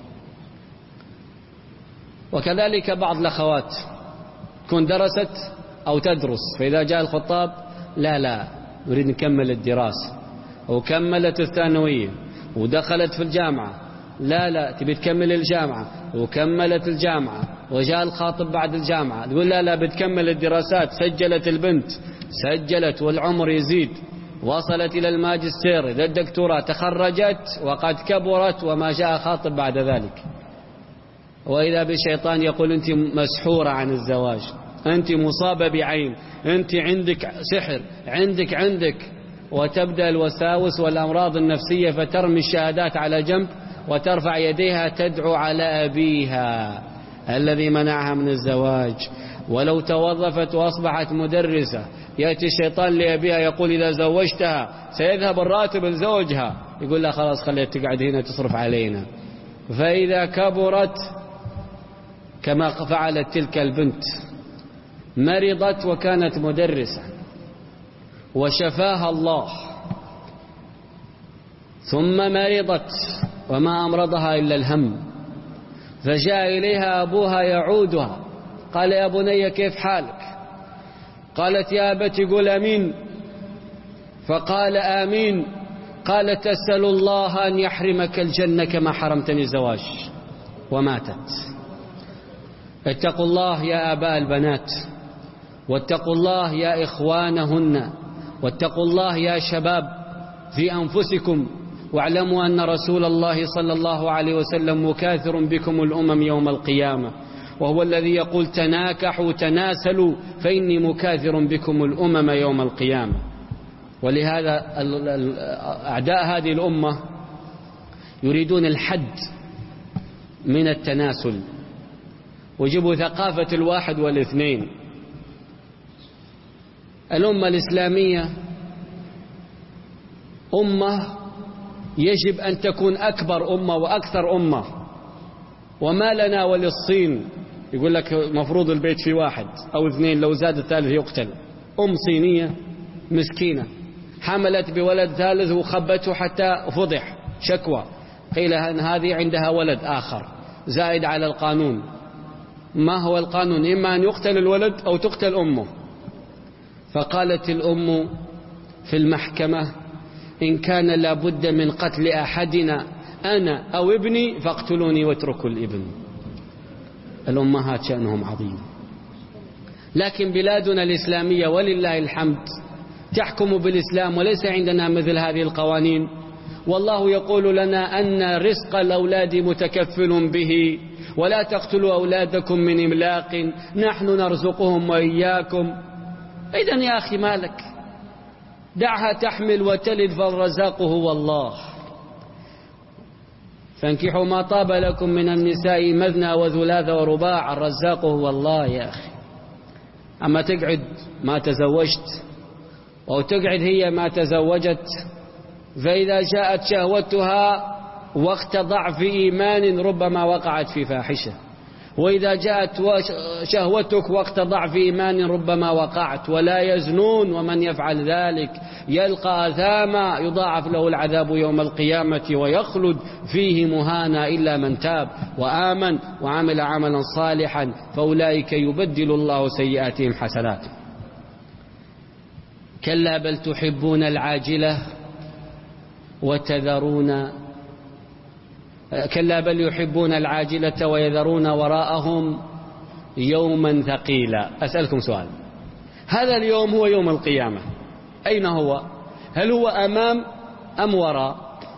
[SPEAKER 1] وكذلك بعض الأخوات تكون درست أو تدرس، فإذا جاء الخطاب لا لا نريد نكمل الدراسة، وكملت الثانوية ودخلت في الجامعة، لا لا تبي تكمل الجامعة وكملت الجامعة وجاء الخاطب بعد الجامعة تقول لا لا بتكمل الدراسات، سجلت البنت سجلت والعمر يزيد، وصلت إلى الماجستير إلى الدكتوراه، تخرجت وقد كبرت وما جاء خاطب بعد ذلك، وإذا بالشيطان يقول أنت مسحورة عن الزواج، أنت مصابة بعين، أنت عندك سحر، عندك عندك وتبدأ الوساوس والأمراض النفسية، فترمي الشهادات على جنب وترفع يديها تدعو على أبيها الذي منعها من الزواج. ولو توظفت وأصبحت مدرسة يأتي الشيطان لأبيها يقول إذا زوجتها سيذهب الراتب لزوجها، يقول لا خلاص خليها تقعد هنا تصرف علينا. فإذا كبرت كما فعلت تلك البنت، مرضت وكانت مدرسة وشفاها الله، ثم مرضت وما أمرضها إلا الهم، فجاء إليها أبوها يعودها قال يا بني كيف حالك؟ قالت يا أبت قل أمين، فقال آمين. قالت أسأل الله أن يحرمك الجنة كما حرمتني الزواج، وماتت. اتقوا الله يا آباء البنات، واتقوا الله يا إخوانهن، واتقوا الله يا شباب في أنفسكم، واعلموا أن رسول الله صلى الله عليه وسلم مكاثر بكم الأمم يوم القيامة، وهو الذي يقول تناكحوا تناسلوا فإني مكاثر بكم الأمم يوم القيامة. ولهذا أعداء هذه الأمة يريدون الحد من التناسل، ويجيبوا ثقافة الواحد والاثنين. الأمة الإسلامية أمة يجب أن تكون أكبر أمة وأكثر أمة، وما لنا وللصين يقول لك مفروض البيت في واحد أو اثنين، لو زاد الثالث يقتل. أم صينية مسكينة حملت بولد ثالث وخبته حتى فضح شكوى، قيل أن هذه عندها ولد آخر زائد على القانون. ما هو القانون؟ إما أن يقتل الولد أو تقتل أمه. فقالت الأم في المحكمة إن كان لابد من قتل أحدنا أنا أو ابني فاقتلوني واتركوا الابن. الأمهات شأنهم عظيم. لكن بلادنا الإسلامية ولله الحمد تحكم بالإسلام، وليس عندنا مثل هذه القوانين. والله يقول لنا أن رزق الأولاد متكفل به، ولا تقتلوا أولادكم من إملاق نحن نرزقهم وإياكم. إذن يا أخي مالك، دعها تحمل وتلد فالرزاق هو الله. فانكحوا ما طاب لكم من النساء مثنى وثلاث ورباع، الرزاق هو الله يا أخي. أما تقعد ما تزوجت أو تقعد هي ما تزوجت، فإذا جاءت شهوتها وقت ضعف إيمان ربما وقعت في فاحشة، وإذا جاءت شهوتك وقت ضعف إيمان ربما وقعت. ولا يزنون ومن يفعل ذلك يلقى أثاما يضاعف له العذاب يوم القيامة ويخلد فيه مهانا إلا من تاب وآمن وعمل عملا صالحا فأولئك يبدل الله سيئاتهم حسنات. كلا بل تحبون العاجلة وتذرون كلا بل يحبون العاجلة ويذرون وراءهم يوما ثقيلا. أسألكم سؤال، هذا اليوم هو يوم القيامة، أين هو؟ هل هو أمام أم وراء؟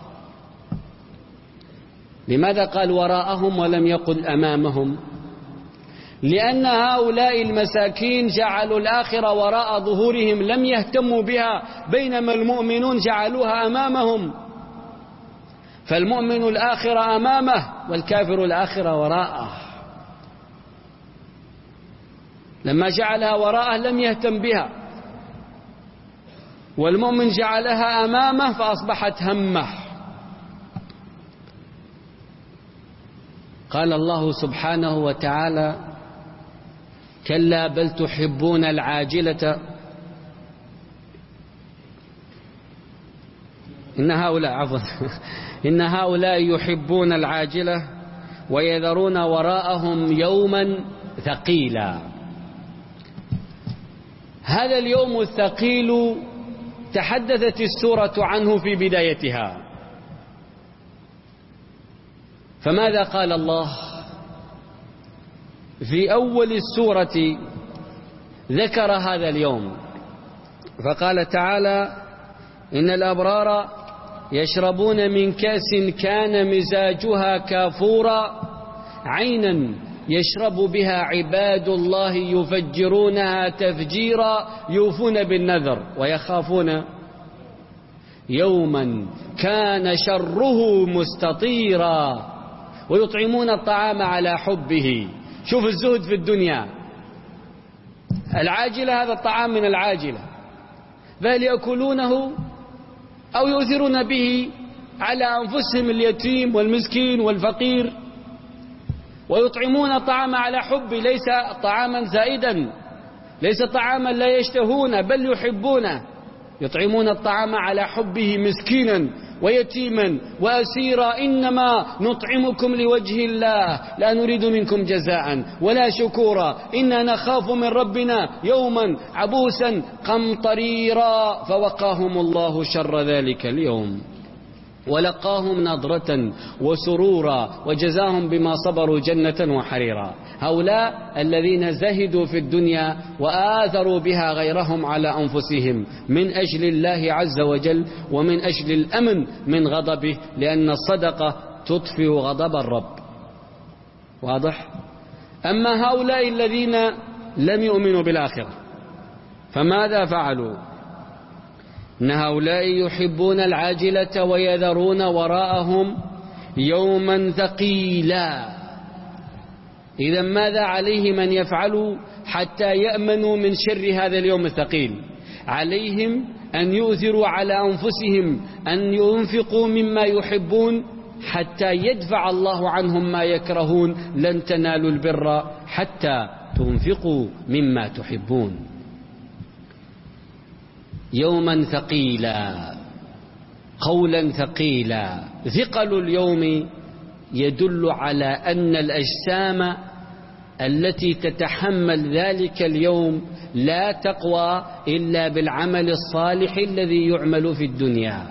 [SPEAKER 1] لماذا قال وراءهم ولم يقل أمامهم؟ لأن هؤلاء المساكين جعلوا الآخرة وراء ظهورهم، لم يهتموا بها، بينما المؤمنون جعلوها أمامهم. فالمؤمن الآخرة أمامه والكافر الآخرة وراءه. لما جعلها وراءه لم يهتم بها، والمؤمن جعلها أمامه فأصبحت همه. قال الله سبحانه وتعالى كلا بل تحبون العاجلة إن هؤلاء عفوا إن هؤلاء يحبون العاجلة ويذرون وراءهم يوما ثقيلا. هذا اليوم الثقيل تحدثت السورة عنه في بدايتها. فماذا قال الله في أول السورة؟ ذكر هذا اليوم فقال تعالى: إن الأبرار يشربون من كأس كان مزاجها كافورا عينا يشرب بها عباد الله يفجرونها تفجيرا يوفون بالنذر ويخافون يوما كان شره مستطيرا ويطعمون الطعام على حبه. شوف الزهد في الدنيا، العاجلة هذا الطعام من العاجلة، بل يأكلونه أو يؤثرون به على أنفسهم اليتيم والمسكين والفقير، ويطعمون الطعام على حب، ليس طعاما زائدا، ليس طعاما لا يشتهون بل يحبونه، يطعمون الطعام على حبه مسكينا ويتيما وأسيرا إنما نطعمكم لوجه الله لا نريد منكم جزاء ولا شكورا إنا نخاف من ربنا يوما عبوسا قمطريرا فوقاهم الله شر ذلك اليوم ولقاهم نضرة وسرورا وجزاهم بما صبروا جنة وحريرا. هؤلاء الذين زهدوا في الدنيا وآثروا بها غيرهم على أنفسهم من أجل الله عز وجل ومن أجل الأمن من غضبه، لأن الصدقة تطفئ غضب الرب. واضح؟ أما هؤلاء الذين لم يؤمنوا بالآخرة فماذا فعلوا؟ إن هؤلاء يحبون العاجلة ويذرون وراءهم يوما ثقيلا. إذا ماذا عليه من يفعلوا حتى يأمنوا من شر هذا اليوم الثقيل؟ عليهم أن يؤثروا على أنفسهم أن ينفقوا مما يحبون حتى يدفع الله عنهم ما يكرهون. لن تنالوا البر حتى تنفقوا مما تحبون. يوما ثقيلا، قولا ثقيلا. ثقل اليوم يدل على أن الأجسام التي تتحمل ذلك اليوم لا تقوى إلا بالعمل الصالح الذي يعمل في الدنيا.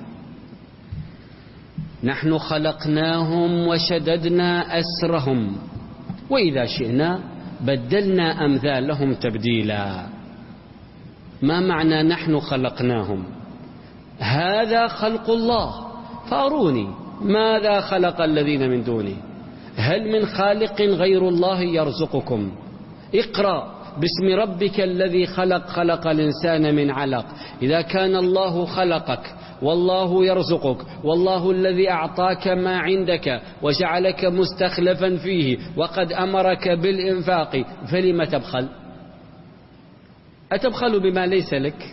[SPEAKER 1] نحن خلقناهم وشددنا أسرهم وإذا شئنا بدلنا أمثالهم تبديلا. ما معنى نحن خلقناهم؟ هذا خلق الله، فأروني ماذا خلق الذين من دونه؟ هل من خالق غير الله يرزقكم؟ اقرأ باسم ربك الذي خلق خلق الإنسان من علق. إذا كان الله خلقك والله يرزقك والله الذي أعطاك ما عندك وجعلك مستخلفا فيه وقد أمرك بالإنفاق، فلم تبخل؟ أتبخل بما ليس لك؟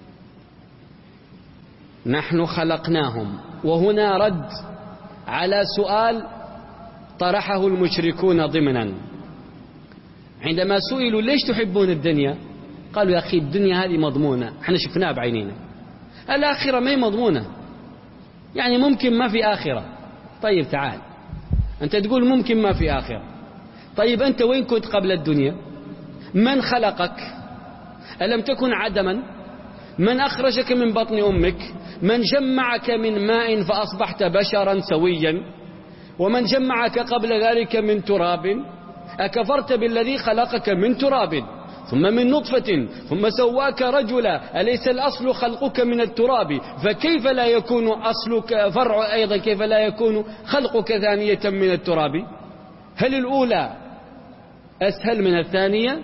[SPEAKER 1] نحن خلقناهم. وهنا رد على سؤال طرحه المشركون ضمنا عندما سئلوا ليش تحبون الدنيا؟ قالوا يا أخي الدنيا هذه مضمونة، احنا شفناها بعينينا. الآخرة ما هي مضمونة، يعني ممكن ما في آخرة. طيب تعال، أنت تقول ممكن ما في آخرة، طيب أنت وين كنت قبل الدنيا؟ من خلقك؟ ألم تكن عدما؟ من أخرجك من بطن أمك؟ من جمعك من ماء فأصبحت بشرا سويا؟ ومن جمعك قبل ذلك من تراب؟ أكفرت بالذي خلقك من تراب ثم من نطفة ثم سواك رجلا؟ أليس الأصل خلقك من التراب؟ فكيف لا يكون أصلك فرع أيضا؟ كيف لا يكون خلقك ثانية من التراب؟ هل الأولى أسهل من الثانية؟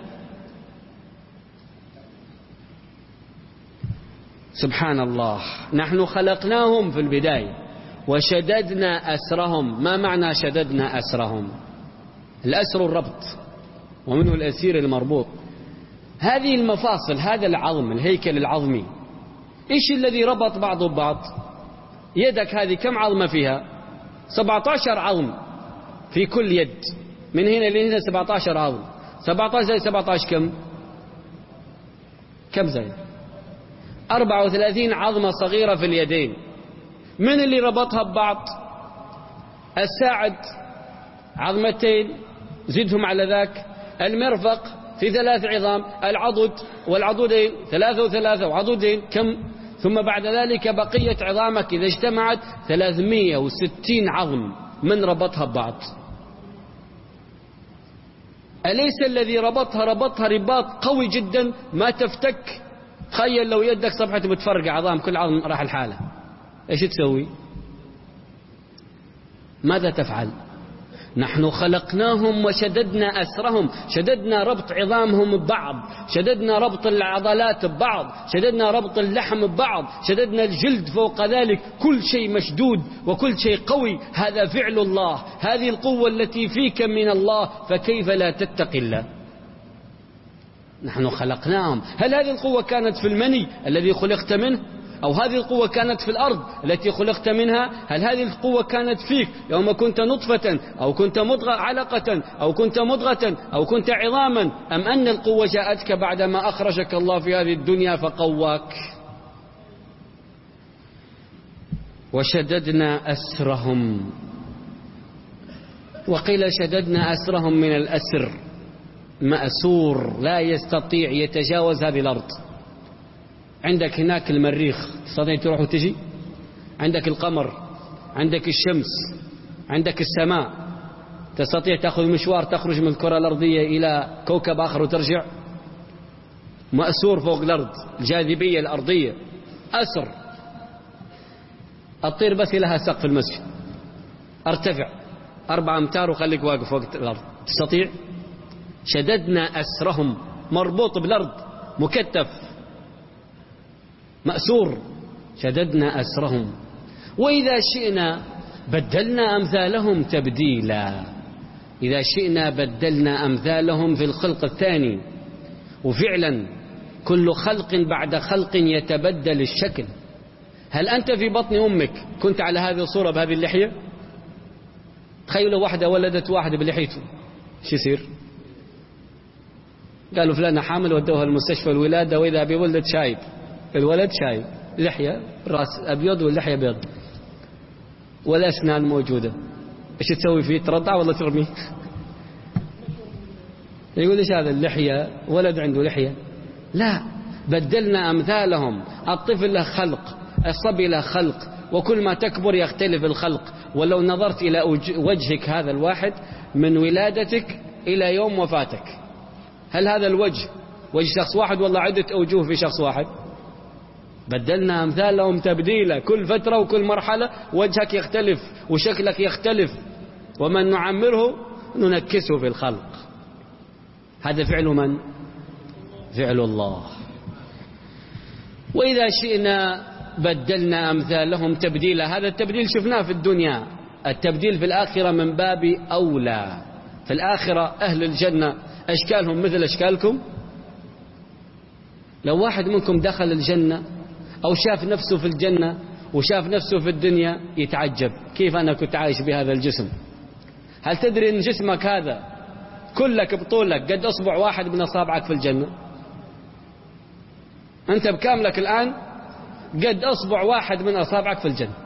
[SPEAKER 1] سبحان الله. نحن خلقناهم في البداية وشددنا أسرهم. ما معنى شددنا أسرهم؟ الأسر الربط، ومنه الأسير المربوط. هذه المفاصل، هذا العظم، الهيكل العظمي، إيش الذي ربط بعضه ببعض؟ يدك هذه كم عظمة فيها؟ سبعة عشر عظم في كل يد، من هنا لهنا سبعة عشر عظم. سبعة عشر زي سبعة عشر كم؟ كم زي؟ أربعة وثلاثين عظمة صغيرة في اليدين. من اللي ربطها ببعض؟ الساعد عظمتين زدهم على ذاك، المرفق في ثلاث عظام، العضد والعضدين ثلاثة وثلاثة وعضدين كم؟ ثم بعد ذلك بقية عظامك إذا اجتمعت ثلاثمائة وستين عظم من ربطها ببعض؟ أليس الذي ربطها ربطها رباط قوي جدا ما تفتك؟ تخيل لو يدك صبحت متفرقة عظام، كل عظم راح الحالة، ايش تسوي؟ ماذا تفعل؟ نحن خلقناهم وشددنا أسرهم، شددنا ربط عظامهم ببعض، شددنا ربط العضلات ببعض، شددنا ربط اللحم ببعض، شددنا الجلد فوق ذلك، كل شيء مشدود وكل شيء قوي. هذا فعل الله، هذه القوة التي فيك من الله، فكيف لا تتقي الله؟ نحن خلقناهم. هل هذه القوة كانت في المني الذي خلقت منه؟ أو هذه القوة كانت في الأرض التي خلقت منها؟ هل هذه القوة كانت فيك يوم كنت نطفة أو كنت مضغة علقة أو كنت مضغة أو كنت عظاما، أم أن القوة جاءتك بعدما أخرجك الله في هذه الدنيا فقواك؟ وشددنا أسرهم، وقيل شددنا أسرهم من الأسر، مأسور لا يستطيع يتجاوز هذه الأرض. عندك هناك المريخ تستطيع تروح وتجي، عندك القمر، عندك الشمس، عندك السماء، تستطيع تأخذ مشوار تخرج من الكرة الأرضية إلى كوكب آخر وترجع؟ مأسور فوق الأرض، الجاذبية الأرضية أسر. أطير بس لها سقف المسجد، ارتفع أربعة أمتار وخليك واقف فوق الأرض، تستطيع؟ شددنا أسرهم، مربوط بالأرض، مكتف، مأسور. شددنا أسرهم. وإذا شئنا بدلنا أمثالهم تبديلا، إذا شئنا بدلنا أمثالهم في الخلق الثاني. وفعلا كل خلق بعد خلق يتبدل الشكل. هل أنت في بطن أمك كنت على هذه الصورة بهذه اللحية؟ تخيلوا واحدة ولدت واحدة بلحيته، شو يصير؟ قالوا فلانة حامل ودوها المستشفى الولادة، وإذا بولد شايب، الولد شايب، لحية راس أبيض واللحية بيض والأسنان موجودة. إيش تسوي فيه؟ ترضع ولا ترمي؟ يقول إيش هذا اللحية؟ ولد عنده لحية؟ لا، بدلنا أمثالهم. الطفل له خلق، الصبي له خلق، وكل ما تكبر يختلف الخلق. ولو نظرت إلى وجهك هذا الواحد من ولادتك إلى يوم وفاتك، هل هذا الوجه وجه شخص واحد والله عدة أوجه في شخص واحد؟ بدلنا أمثالهم تبديلا. كل فترة وكل مرحلة وجهك يختلف وشكلك يختلف. ومن نعمره ننكسه في الخلق. هذا فعل من؟ فعل الله. وإذا شئنا بدلنا أمثالهم تبديلا. هذا التبديل شفناه في الدنيا، التبديل في الآخرة من باب أولى. في الآخرة أهل الجنة أشكالهم مثل أشكالكم. لو واحد منكم دخل الجنة أو شاف نفسه في الجنة وشاف نفسه في الدنيا يتعجب، كيف أنا كنت عايش بهذا الجسم؟ هل تدري أن جسمك هذا كلك بطولك قد أصبع واحد من أصابعك في الجنة؟ أنت بكاملك الآن قد أصبع واحد من أصابعك في الجنة.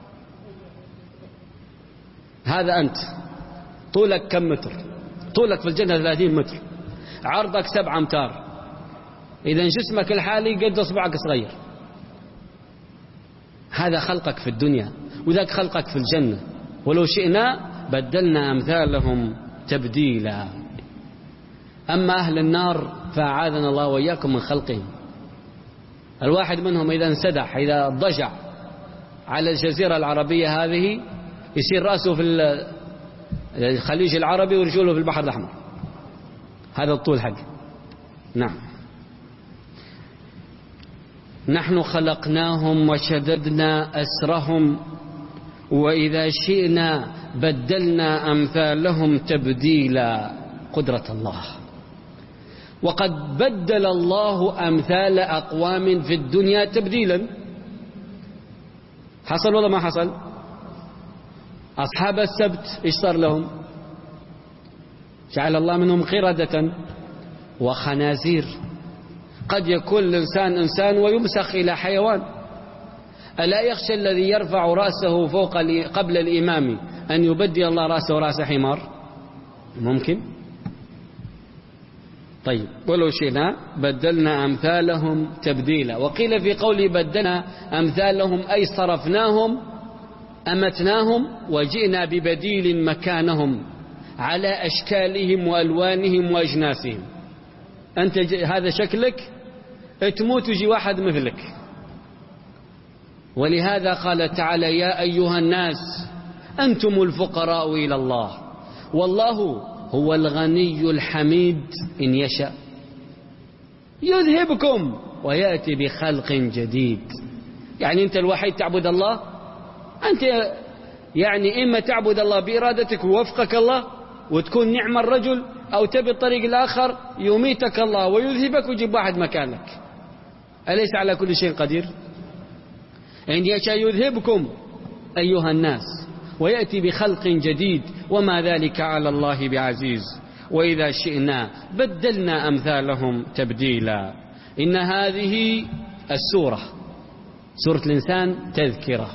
[SPEAKER 1] هذا أنت طولك كم متر؟ طولك في الجنة ثلاثين متر، عرضك سبعة أمتار. إذا جسمك الحالي قد أصبعك صغير. هذا خلقك في الدنيا، وذاك خلقك في الجنة. ولو شئنا بدلنا أمثالهم تبديلا. أما أهل النار فأعاذنا الله وإياكم من خلقهم. الواحد منهم إذا انسدح، إذا ضجع على الجزيرة العربية هذه، يصير رأسه في الخليج العربي ورجوله في البحر الأحمر. هذا الطول حقه. نعم. نحن خلقناهم وشددنا أسرهم وإذا شئنا بدلنا أمثالهم تبديلا. قدرة الله. وقد بدل الله أمثال أقوام في الدنيا تبديلا. حصل ولا ما حصل؟ أصحاب السبت إيش صار لهم؟ جعل الله منهم قردة وخنازير. قد يكون الإنسان إنسان ويمسخ إلى حيوان. ألا يخشى الذي يرفع رأسه فوق قبل الإمام أن يبدل الله رأسه رأس حمار؟ ممكن. طيب ولو شئنا بدلنا أمثالهم تبديلا. وقيل في قوله بدلنا أمثالهم أي صرفناهم أمتناهم وجئنا ببديل مكانهم على أشكالهم وألوانهم وأجناسهم. أنت هذا شكلك تموت ويجي واحد مثلك. ولهذا قال تعالى يا أيها الناس أنتم الفقراء إلى الله والله هو الغني الحميد إن يشاء يذهبكم ويأتي بخلق جديد. يعني أنت الوحيد تعبد الله، أنت يعني إما تعبد الله بإرادتك ووفقك الله وتكون نعم الرجل، أو تبي الطريق الآخر يميتك الله ويذهبك ويجيب واحد مكانك. أليس على كل شيء قدير؟ إن يشاء يذهبكم أيها الناس ويأتي بخلق جديد وما ذلك على الله بعزيز. وإذا شئنا بدلنا أمثالهم تبديلا. إن هذه السورة سورة الإنسان تذكرة،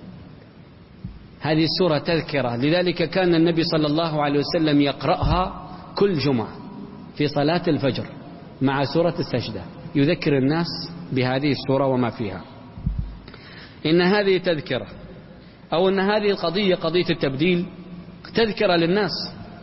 [SPEAKER 1] هذه السورة تذكرة، لذلك كان النبي صلى الله عليه وسلم يقرأها كل جمعة في صلاة الفجر مع سورة السجدة، يذكر الناس بهذه السورة وما فيها. إن هذه تذكرة، أو أن هذه القضية قضية التبديل تذكرة للناس،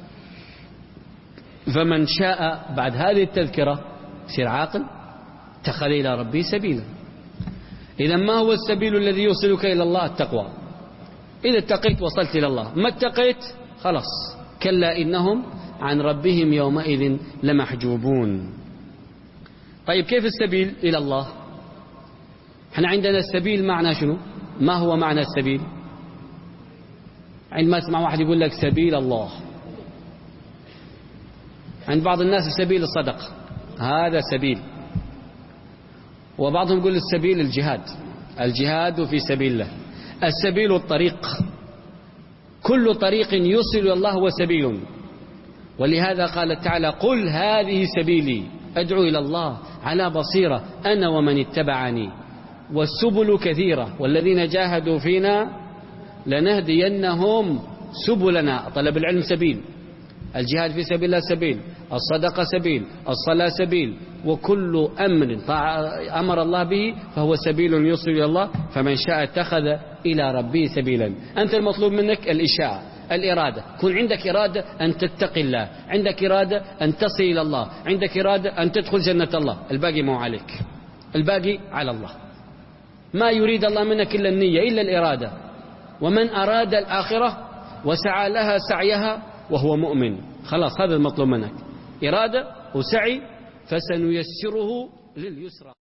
[SPEAKER 1] فمن شاء بعد هذه التذكرة يصير عاقل اتخذ إلى ربه سبيلا. إذا ما هو السبيل الذي يوصلك إلى الله؟ التقوى. إذا اتقيت وصلت إلى الله، ما اتقيت خلاص كلا إنهم عن ربهم يومئذ لمحجوبون. طيب كيف السبيل إلى الله؟ احنا عندنا السبيل معنى شنو؟ ما هو معنى السبيل؟ عندما اسمع واحد يقول لك سبيل الله، عند بعض الناس سبيل الصدقة هذا سبيل، وبعضهم يقول السبيل الجهاد، الجهاد في سبيل الله. السبيل الطريق، كل طريق يوصل إلى الله هو سبيل. ولهذا قال تعالى قل هذه سبيلي أدعو إلى الله على بصيرة أنا ومن اتبعني والسبل كثيرة والذين جاهدوا فينا لنهدينهم سبلنا. طلب العلم سبيل، الجهاد في سبيل الله سبيل، الصدقة سبيل، الصلاة سبيل، وكل أمر أمر الله به فهو سبيل يوصل إلى الله. فمن شاء اتخذ إلى ربه سبيلا. أنت المطلوب منك الإشاعة، الإرادة، كن عندك إرادة أن تتقي الله، عندك إرادة أن تصل إلى الله، عندك إرادة أن تدخل جنة الله. الباقي مو عليك، الباقي على الله. ما يريد الله منك إلا النية إلا الإرادة. ومن أراد الآخرة وسعى لها سعيها وهو مؤمن، خلاص هذا المطلوب منك، إرادة وسعي، فسنيسره لليسرى.